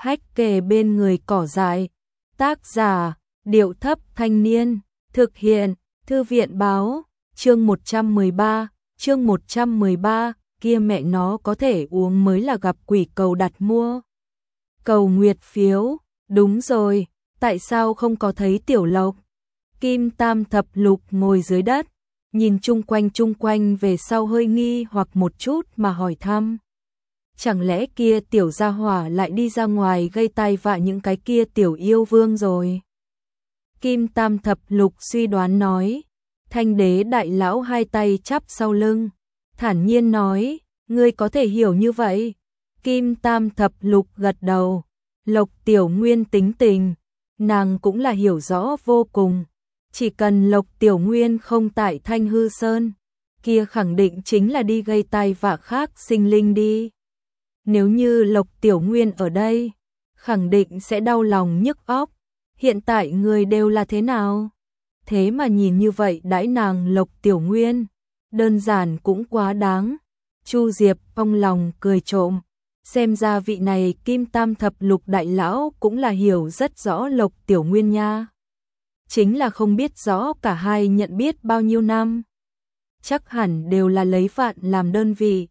hách kề bên người cỏ dại. Tác giả, Điệu Thấp Thanh Niên. Thực hiện, Thư viện Báo. Chương 113, kia mẹ nó có thể uống mới là gặp quỷ cầu đặt mua. Cầu nguyệt phiếu, đúng rồi, tại sao không có thấy Tiểu Lộc? Kim Tam Thập Lục ngồi dưới đất, nhìn chung quanh về sau hơi nghi hoặc một chút mà hỏi thăm. Chẳng lẽ kia tiểu gia hỏa lại đi ra ngoài gây tai vạ những cái kia tiểu yêu vương rồi? Kim Tam Thập Lục suy đoán nói. Thanh đế đại lão hai tay chắp sau lưng, thản nhiên nói, ngươi có thể hiểu như vậy. Kim Tam Thập Lục gật đầu. Lộc Tiểu Nguyên tính tình, nàng cũng là hiểu rõ vô cùng. Chỉ cần Lộc Tiểu Nguyên không tại Thanh Hư Sơn, kia khẳng định chính là đi gây tai vạ khác sinh linh đi. Nếu như Lộc Tiểu Nguyên ở đây, khẳng định sẽ đau lòng nhức óc. Hiện tại người đều là thế nào? Thế mà nhìn như vậy đãi nàng Lộc Tiểu Nguyên, đơn giản cũng quá đáng. Chu Diệp trong lòng cười trộm, xem ra vị này Kim Tam Thập Lục đại lão cũng là hiểu rất rõ Lộc Tiểu Nguyên nha. Chính là không biết rõ cả hai nhận biết bao nhiêu năm. Chắc hẳn đều là lấy vạn làm đơn vị.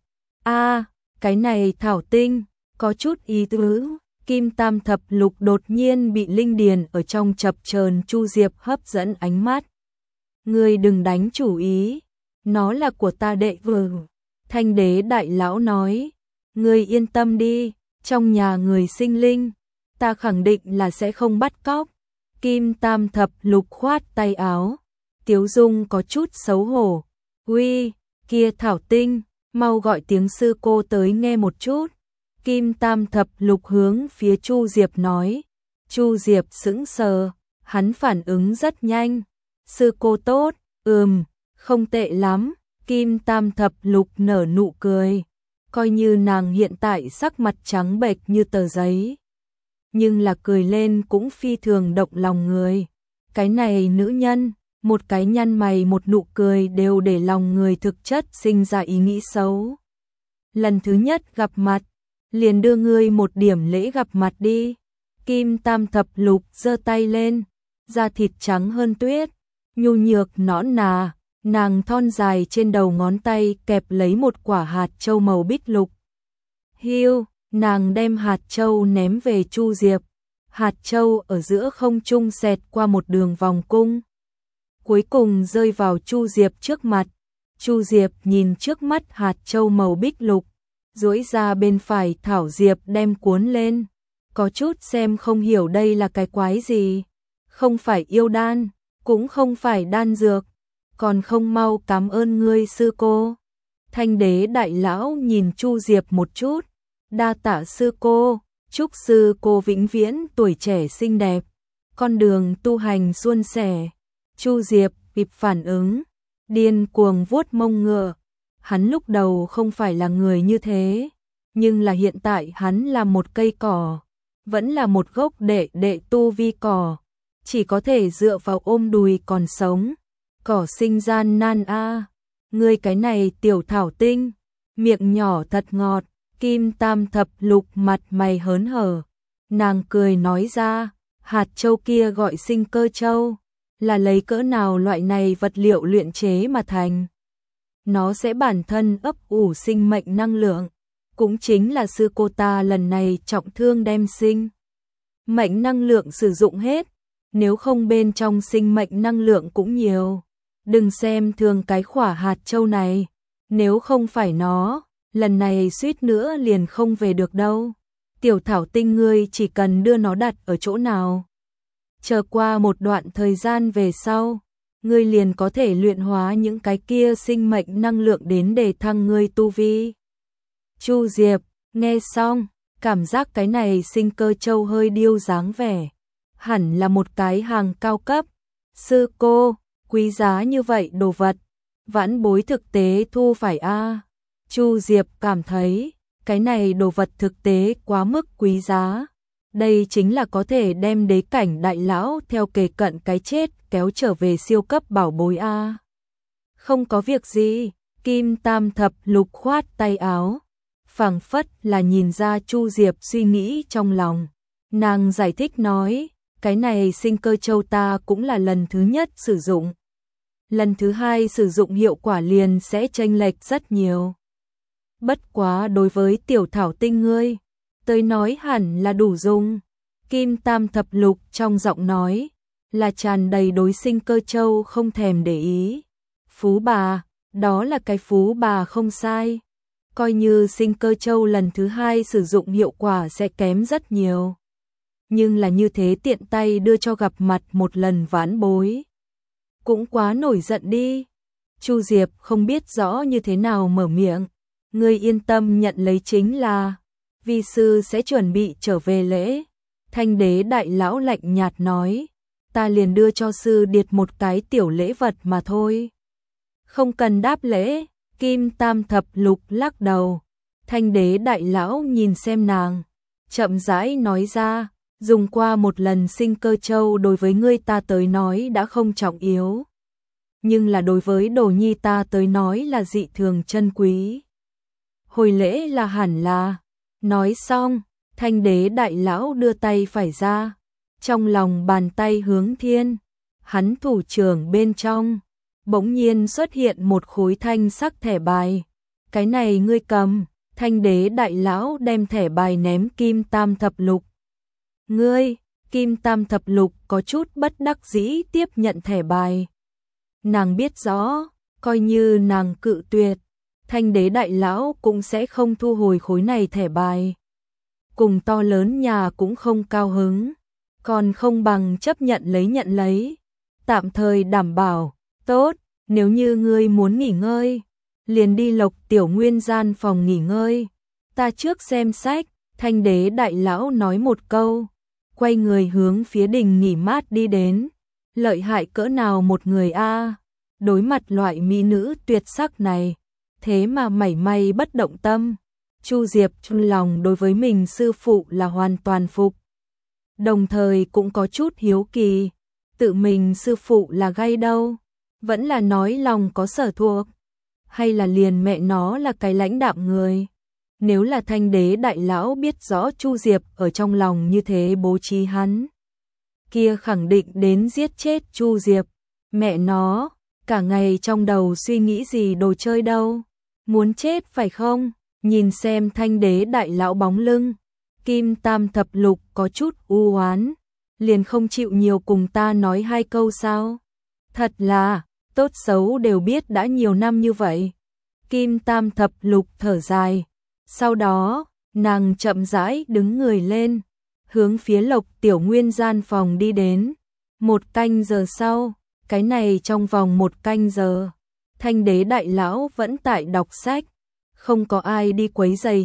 Cái này thảo tinh, có chút ý tứ. Kim Tam Thập Lục đột nhiên bị linh điền ở trong chập chờn Chu Diệp hấp dẫn ánh mắt. Ngươi đừng đánh chủ ý, nó là của ta đệ tử. Thanh đế đại lão nói, ngươi yên tâm đi, trong nhà người sinh linh, ta khẳng định là sẽ không bắt cóc. Kim Tam Thập Lục khoát tay áo, Tiếu Dung có chút xấu hổ. Uy, kia thảo tinh, mau gọi tiếng sư cô tới nghe một chút. Kim Tam Thập Lục hướng phía Chu Diệp nói. Chu Diệp sững sờ, hắn phản ứng rất nhanh. Sư cô tốt, không tệ lắm. Kim Tam Thập Lục nở nụ cười, coi như nàng hiện tại sắc mặt trắng bệch như tờ giấy, nhưng là cười lên cũng phi thường động lòng người. Cái này nữ nhân, một cái nhăn mày một nụ cười đều để lòng người thực chất sinh ra ý nghĩ xấu. Lần thứ nhất gặp mặt, liền đưa ngươi một điểm lễ gặp mặt đi. Kim Tam Thập Lục giơ tay lên, da thịt trắng hơn tuyết, nhu nhược nõn nà, nàng thon dài trên đầu ngón tay kẹp lấy một quả hạt châu màu bích lục. Hiu, nàng đem hạt châu ném về Chu Diệp. Hạt châu ở giữa không trung xẹt qua một đường vòng cung, cuối cùng rơi vào Chu Diệp trước mặt. Chu Diệp nhìn trước mắt hạt châu màu bích lục, duỗi ra bên phải thảo diệp đem cuốn lên, có chút xem không hiểu đây là cái quái gì. Không phải yêu đan, cũng không phải đan dược, còn không mau cảm ơn ngươi sư cô. Thanh đế đại lão nhìn Chu Diệp một chút, đa tạ sư cô, chúc sư cô vĩnh viễn tuổi trẻ xinh đẹp, con đường tu hành suôn sẻ. Chu Diệp kịp phản ứng, điên cuồng vuốt mông ngựa. Hắn lúc đầu không phải là người như thế, nhưng là hiện tại hắn là một cây cỏ, vẫn là một gốc đệ tu vi cỏ, chỉ có thể dựa vào ôm đùi còn sống. Cỏ sinh gian nan a. Ngươi cái này tiểu thảo tinh, miệng nhỏ thật ngọt. Kim Tam Thập Lục mặt mày hớn hở, nàng cười nói ra, hạt châu kia gọi sinh cơ châu, là lấy cỡ nào loại này vật liệu luyện chế mà thành. Nó sẽ bản thân ấp ủ sinh mệnh năng lượng, cũng chính là sư cô ta lần này trọng thương đem sinh mệnh năng lượng sử dụng hết, nếu không bên trong sinh mệnh năng lượng cũng nhiều. Đừng xem thường cái khỏa hạt châu này, nếu không phải nó, lần này suýt nữa liền không về được đâu. Tiểu thảo tinh ngươi chỉ cần đưa nó đặt ở chỗ nào, chờ qua một đoạn thời gian về sau, ngươi liền có thể luyện hóa những cái kia sinh mệnh năng lượng đến để thăng ngươi tu vi. Chu Diệp nghe xong, cảm giác cái này sinh cơ châu hơi điêu dáng vẻ, hẳn là một cái hàng cao cấp. Sư cô, quý giá như vậy đồ vật, vãn bối thực tế thu phải a. Chu Diệp cảm thấy, cái này đồ vật thực tế quá mức quý giá. Đây chính là có thể đem đế cảnh đại lão theo kề cận cái chết kéo trở về siêu cấp bảo bối a. Không có việc gì, Kim Tam Thập Lục khoát tay áo, phảng phất là nhìn ra Chu Diệp suy nghĩ trong lòng. Nàng giải thích nói, cái này sinh cơ châu ta cũng là lần thứ nhất sử dụng. Lần thứ hai sử dụng hiệu quả liền sẽ chênh lệch rất nhiều. Bất quá đối với tiểu thảo tinh ngươi, tới nói hẳn là đủ dùng. Kim Tam Thập Lục trong giọng nói là tràn đầy đối sinh cơ châu không thèm để ý. Phú bà, đó là cái phú bà không sai. Coi như sinh cơ châu lần thứ hai sử dụng hiệu quả sẽ kém rất nhiều. Nhưng là như thế tiện tay đưa cho gặp mặt một lần vãn bối. Cũng quá nổi giận đi. Chu Diệp không biết rõ như thế nào mở miệng. Ngươi yên tâm nhận lấy chính là vi sư sẽ chuẩn bị trở về lễ. Thanh đế đại lão lạnh nhạt nói, ta liền đưa cho sư điệt một cái tiểu lễ vật mà thôi. Không cần đáp lễ. Kim Tam Thập Lục lắc đầu. Thanh đế đại lão nhìn xem nàng, chậm rãi nói ra, dùng qua một lần sinh cơ châu đối với ngươi ta tới nói đã không trọng yếu. Nhưng là đối với đồ nhi ta tới nói là dị thường chân quý. Hồi lễ là hẳn là. Nói xong, thanh đế đại lão đưa tay phải ra, trong lòng bàn tay hướng thiên, hắn thủ trưởng bên trong, bỗng nhiên xuất hiện một khối thanh sắc thẻ bài. Cái này ngươi cầm. Thanh đế đại lão đem thẻ bài ném Kim Tam Thập Lục. Ngươi, Kim Tam Thập Lục có chút bất đắc dĩ tiếp nhận thẻ bài. Nàng biết rõ, coi như nàng cự tuyệt, thanh đế đại lão cũng sẽ không thu hồi khối này thẻ bài. Cùng to lớn nhà cũng không cao hứng, còn không bằng chấp nhận lấy. Tạm thời đảm bảo, tốt, nếu như ngươi muốn nghỉ ngơi, liền đi Lộc Tiểu Nguyên gian phòng nghỉ ngơi. Ta trước xem sách, thanh đế đại lão nói một câu, quay người hướng phía đình nghỉ mát đi đến. Lợi hại cỡ nào một người a, đối mặt loại mỹ nữ tuyệt sắc này, thế mà mảy may bất động tâm. Chu Diệp trong lòng đối với mình sư phụ là hoàn toàn phục. Đồng thời cũng có chút hiếu kỳ, tự mình sư phụ là gay đâu, vẫn là nói lòng có sở thuộc, hay là liền mẹ nó là cái lãnh đạm người. Nếu là thanh đế đại lão biết rõ Chu Diệp ở trong lòng như thế bố trí hắn, kia khẳng định đến giết chết Chu Diệp. Mẹ nó, cả ngày trong đầu suy nghĩ gì đồ chơi đâu, muốn chết phải không? Nhìn xem thanh đế đại lão bóng lưng, Kim Tam Thập Lục có chút u oán, liền không chịu nhiều cùng ta nói hai câu sao? Thật là, tốt xấu đều biết đã nhiều năm như vậy. Kim Tam Thập Lục thở dài, sau đó, nàng chậm rãi đứng người lên, hướng phía Lộc Tiểu Nguyên gian phòng đi đến. 1 canh giờ sau, cái này trong vòng 1 canh giờ, thanh đế đại lão vẫn tại đọc sách, không có ai đi quấy rầy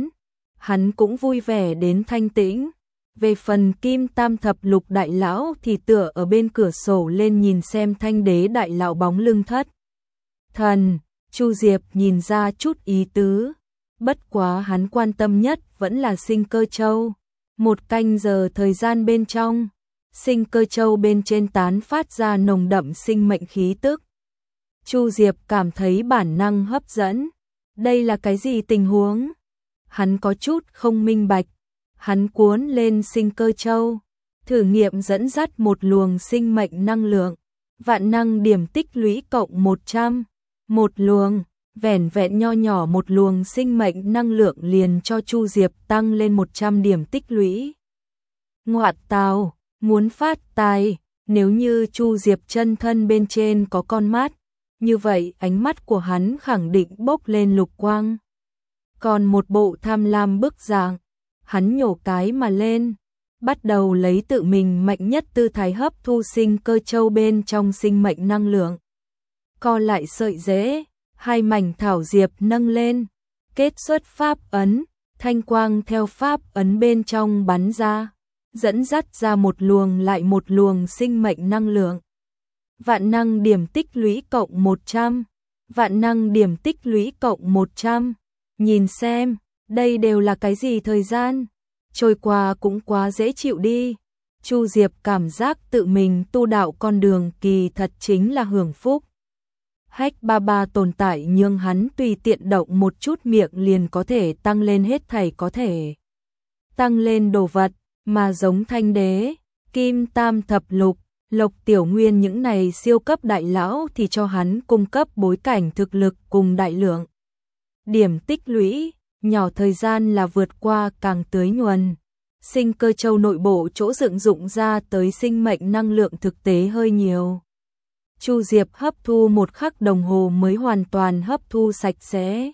hắn cũng vui vẻ đến thanh tĩnh. Về phần Kim Tam Thập Lục đại lão thì tựa ở bên cửa sổ lên nhìn xem thanh đế đại lão bóng lưng thất thần. Chu Diệp nhìn ra chút ý tứ, bất quá hắn quan tâm nhất vẫn là sinh cơ châu. 1 canh giờ thời gian bên trong, sinh cơ châu bên trên tán phát ra nồng đậm sinh mệnh khí tức. Chu Diệp cảm thấy bản năng hấp dẫn. Đây là cái gì tình huống? Hắn có chút không minh bạch. Hắn cuốn lên sinh cơ châu, thử nghiệm dẫn dắt một luồng sinh mệnh năng lượng, vạn năng điểm tích lũy cộng 100. Một luồng, vẻn vẹn nho nhỏ một luồng sinh mệnh năng lượng liền cho Chu Diệp tăng lên 100 điểm tích lũy. Ngoạn tào, muốn phát tài, nếu như Chu Diệp chân thân bên trên có con mắt, như vậy ánh mắt của hắn khẳng định bốc lên lục quang. Còn một bộ tham lam bức dạng, hắn nhổ cái mà lên, bắt đầu lấy tự mình mạnh nhất tư thái hấp thu sinh cơ châu bên trong sinh mệnh năng lượng. Co lại sợi rễ, 2 mảnh thảo diệp nâng lên, kết xuất pháp ấn, thanh quang theo pháp ấn bên trong bắn ra, dẫn dắt ra một luồng lại một luồng sinh mệnh năng lượng. Vạn năng điểm tích lũy cộng 100, vạn năng điểm tích lũy cộng 100. Nhìn xem, đây đều là cái gì thời gian? Trôi qua cũng quá dễ chịu đi. Chu Diệp cảm giác tự mình tu đạo con đường kỳ thật chính là hưởng phúc. Hách ba ba tồn tại nhưng hắn tùy tiện động một chút miệng liền có thể tăng lên hết thảy có thể tăng lên đồ vật. mà giống Thanh Đế, Kim Tam Thập Lục, Lộc Tiểu Nguyên những này siêu cấp đại lão thì cho hắn cung cấp bối cảnh thực lực cùng đại lượng. Điểm tích lũy, nhỏ thời gian là vượt qua càng tưới nhuần. Sinh cơ châu nội bộ chỗ dựng dụng ra tới sinh mệnh năng lượng thực tế hơi nhiều. Chu Diệp hấp thu 1 khắc đồng hồ mới hoàn toàn hấp thu sạch sẽ.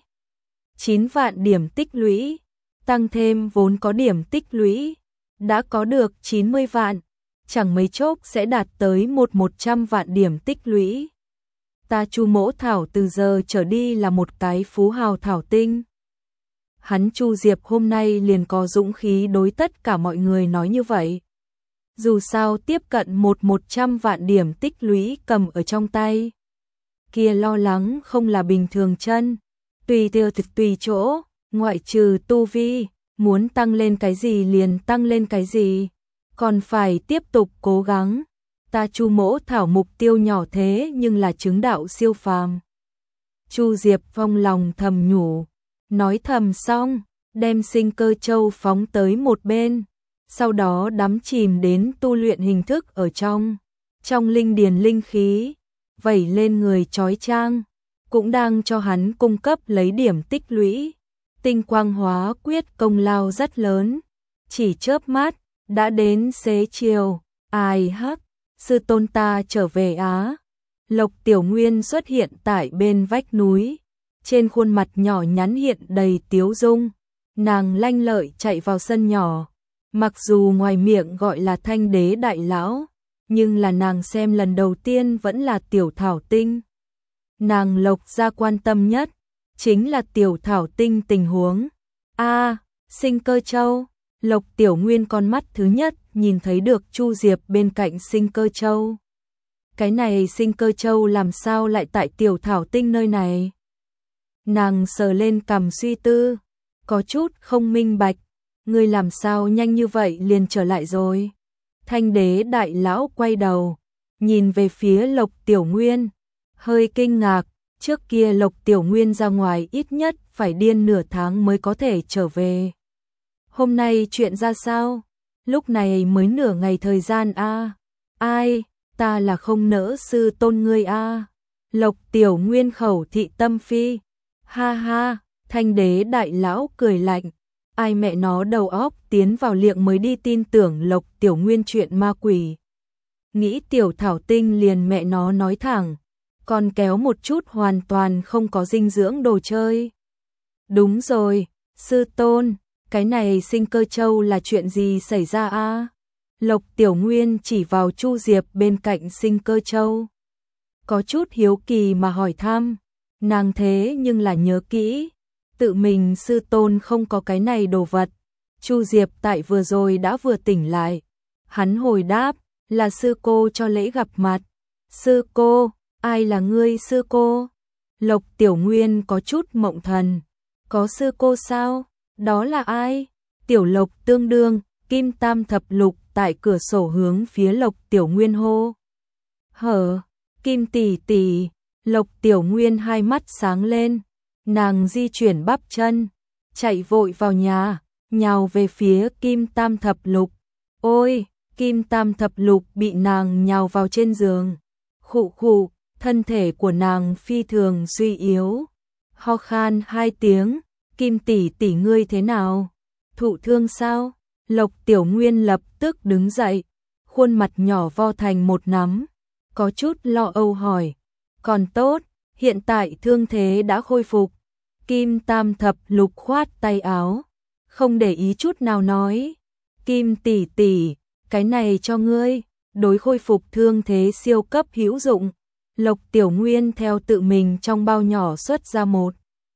9 vạn điểm tích lũy, tăng thêm vốn có điểm tích lũy, đã có được 90 vạn, chẳng mấy chốc sẽ đạt tới 100 vạn điểm tích lũy. Ta Chu Mỗ Thảo từ giờ trở đi là một cái phú hào thảo tinh. Hắn Chu Diệp hôm nay liền có dũng khí đối tất cả mọi người nói như vậy. Dù sao tiếp cận 100 vạn điểm tích lũy cầm ở trong tay. Kia lo lắng không là bình thường chân, tùy theo thực tùy chỗ, ngoại trừ tu vi, muốn tăng lên cái gì liền tăng lên cái gì, còn phải tiếp tục cố gắng. Ta Chu Mỗ Thảo mục tiêu nhỏ thế nhưng là chứng đạo siêu phàm. Chu Diệp Phong lòng thầm nhủ, nói thầm xong, đem sinh cơ châu phóng tới một bên, sau đó đắm chìm đến tu luyện hình thức ở trong linh điền linh khí, vẩy lên người chói chang, cũng đang cho hắn cung cấp lấy điểm tích lũy. Tinh quang hóa quyết công lao rất lớn, chỉ chớp mắt đã đến xế chiều. Ai hắc, sư tôn ta trở về á. Lộc Tiểu Nguyên xuất hiện tại bên vách núi, trên khuôn mặt nhỏ nhắn hiện đầy tiếu dung. Nàng lanh lợi chạy vào sân nhỏ, mặc dù ngoài miệng gọi là Thanh Đế đại lão, nhưng là nàng xem lần đầu tiên vẫn là tiểu thảo tinh. Nàng Lộc gia quan tâm nhất chính là tiểu thảo tinh tình huống. Sinh cơ châu. Lộc Tiểu Nguyên con mắt thứ nhất nhìn thấy được Chu Diệp bên cạnh sinh cơ châu. Cái này sinh cơ châu làm sao lại tại tiểu thảo tinh nơi này? Nàng sờ lên cằm suy tư, có chút không minh bạch, ngươi làm sao nhanh như vậy liền trở lại rồi? Thanh Đế đại lão quay đầu, nhìn về phía Lộc Tiểu Nguyên, hơi kinh ngạc, trước kia Lộc Tiểu Nguyên ra ngoài ít nhất phải điên nửa tháng mới có thể trở về. Hôm nay chuyện ra sao? Lúc này mới nửa ngày thời gian a. Ai, ta là không nỡ sư tôn ngươi a. Lộc Tiểu Nguyên khẩu thị tâm phi. Ha ha, Thanh Đế đại lão cười lạnh. Ai mẹ nó đầu óc tiến vào liệng mới đi tin tưởng Lộc Tiểu Nguyên chuyện ma quỷ. Nghĩ tiểu thảo tinh liền mẹ nó nói thẳng, còn kéo một chút hoàn toàn không có dinh dưỡng đồ chơi. Đúng rồi, sư tôn, cái này sinh cơ châu là chuyện gì xảy ra a? Lộc Tiểu Nguyên chỉ vào Chu Diệp bên cạnh sinh cơ châu, có chút hiếu kỳ mà hỏi thăm. Nàng thế nhưng là nhớ kỹ, tự mình sư tôn không có cái này đồ vật. Chu Diệp tại vừa rồi đã vừa tỉnh lại. Hắn hồi đáp, là sư cô cho lễ gặp mặt. Sư cô, ai là ngươi sư cô? Lộc Tiểu Nguyên có chút mộng thần. Có sư cô sao? Đó là ai? Tiểu Lộc tương đương, Kim Tam Thập Lục tại cửa sổ hướng phía Lộc Tiểu Nguyên hô. Hở, Kim tỷ tỷ. Lộc Tiểu Nguyên hai mắt sáng lên, nàng di chuyển bắp chân, chạy vội vào nhà, nhào về phía Kim Tam Thập Lục. Ôi, Kim Tam Thập Lục bị nàng nhào vào trên giường. Khụ khụ, thân thể của nàng phi thường suy yếu. Ho khan 2 tiếng, Kim tỷ tỷ ngươi thế nào? Thụ thương sao? Lộc Tiểu Nguyên lập tức đứng dậy, khuôn mặt nhỏ vo thành một nắm, có chút lo âu hỏi. Còn tốt, hiện tại thương thế đã khôi phục. Kim Tam Thập Lục khoát tay áo, không để ý chút nào nói. Kim tỷ tỷ, cái này cho ngươi, đối khôi phục thương thế siêu cấp hữu dụng. Lộc Tiểu Nguyên theo tự mình trong bao nhỏ xuất ra một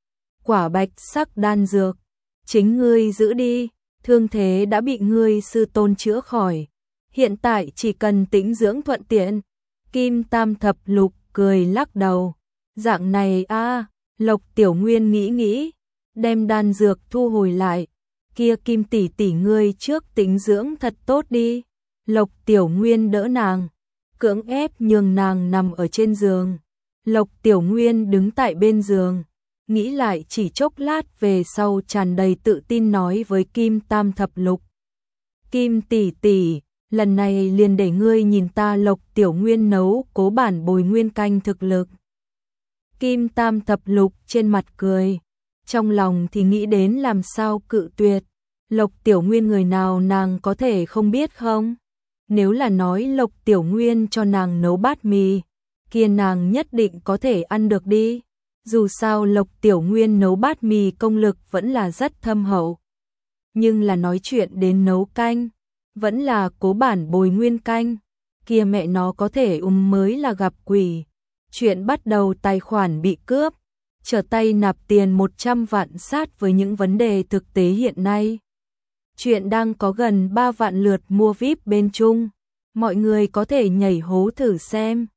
quả bạch sắc đan dược. Chính ngươi giữ đi, thương thế đã bị ngươi sư tôn chữa khỏi. Hiện tại chỉ cần tĩnh dưỡng thuận tiện. Kim Tam Thập Lục cười lắc đầu. Dạng này a. Lộc Tiểu Nguyên nghĩ, đem đan dược thu hồi lại. Kia Kim tỷ tỷ ngươi trước tĩnh dưỡng thật tốt đi. Lộc Tiểu Nguyên đỡ nàng, cưỡng ép nhường nàng nằm ở trên giường. Lộc Tiểu Nguyên đứng tại bên giường, nghĩ lại chỉ chốc lát về sau tràn đầy tự tin nói với Kim Tam Thập Lục. Kim tỷ tỷ, lần này liền để ngươi nhìn ta Lộc Tiểu Nguyên nấu cố bản bồi nguyên canh thực lực. Kim Tam Thập Lục trên mặt cười, trong lòng thì nghĩ đến làm sao cự tuyệt. Lộc Tiểu Nguyên người nào nàng có thể không biết không? Nếu là nói Lộc Tiểu Nguyên cho nàng nấu bát mì, kia nàng nhất định có thể ăn được đi. Dù sao Lộc Tiểu Nguyên nấu bát mì công lực vẫn là rất thâm hậu. Nhưng là nói chuyện đến nấu canh, vẫn là cố bản bồi nguyên canh, kia mẹ nó có thể mới là gặp quỷ. Chuyện bắt đầu tài khoản bị cướp, trở tay nạp tiền 100 vạn sát với những vấn đề thực tế hiện nay. Chuyện đang có gần 3 vạn lượt mua VIP bên Trung, mọi người có thể nhảy hố thử xem.